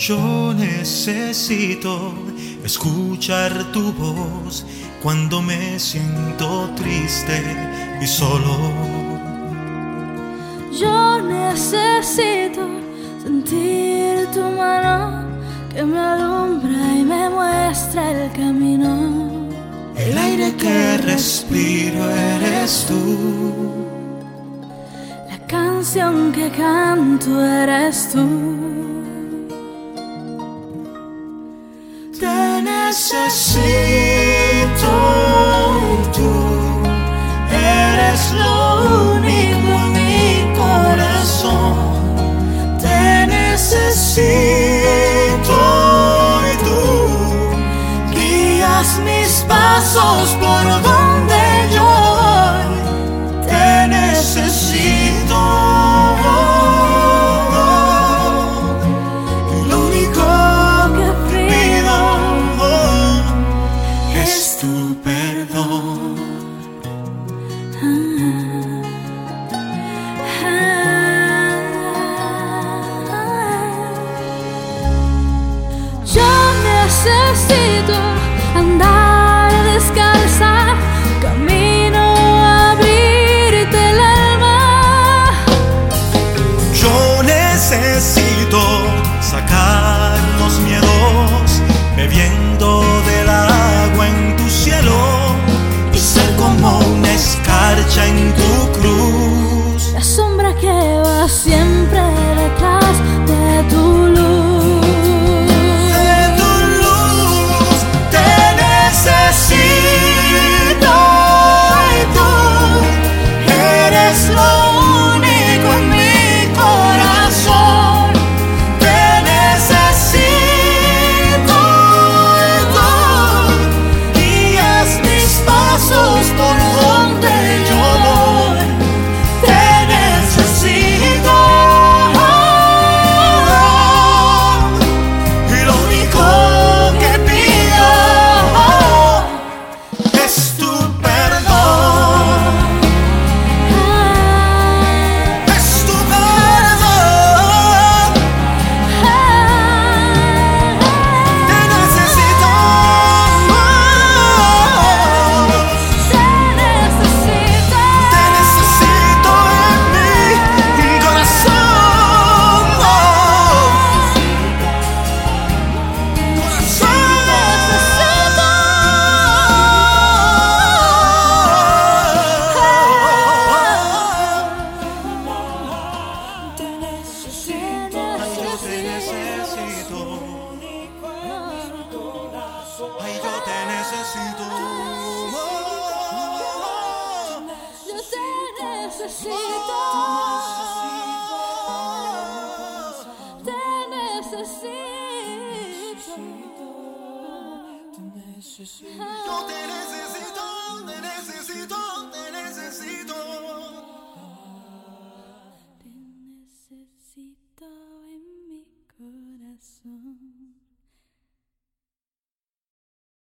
Yo necesito escuchar tu voz cuando me siento triste y solo. Yo necesito sentir tu mano que me alumbra y me muestra el camino. El aire que respiro eres tú. La canción que canto eres tú. Te necesito y tú eres lo único en mi corazón. Te necesito y tú guías mis pasos por donde yo voy. Te necesito. Tu perdón. Yo necesito andar descalza, camino a abrirte el alma. Yo necesito sacar los miedos bebiendo del agua en tu cielo y ser como una escarcha en tu cruz. La sombra que va siempre detrás de tu luz. De tu luz te necesito y tú eres lo único en mi corazón. Te necesito. Por donde yo voy, te necesito. Y lo único que pido es tu perdón. Es tu perdón. Te necesito. Ay, yo te necesito. Yo te necesito. Te necesito. Yo te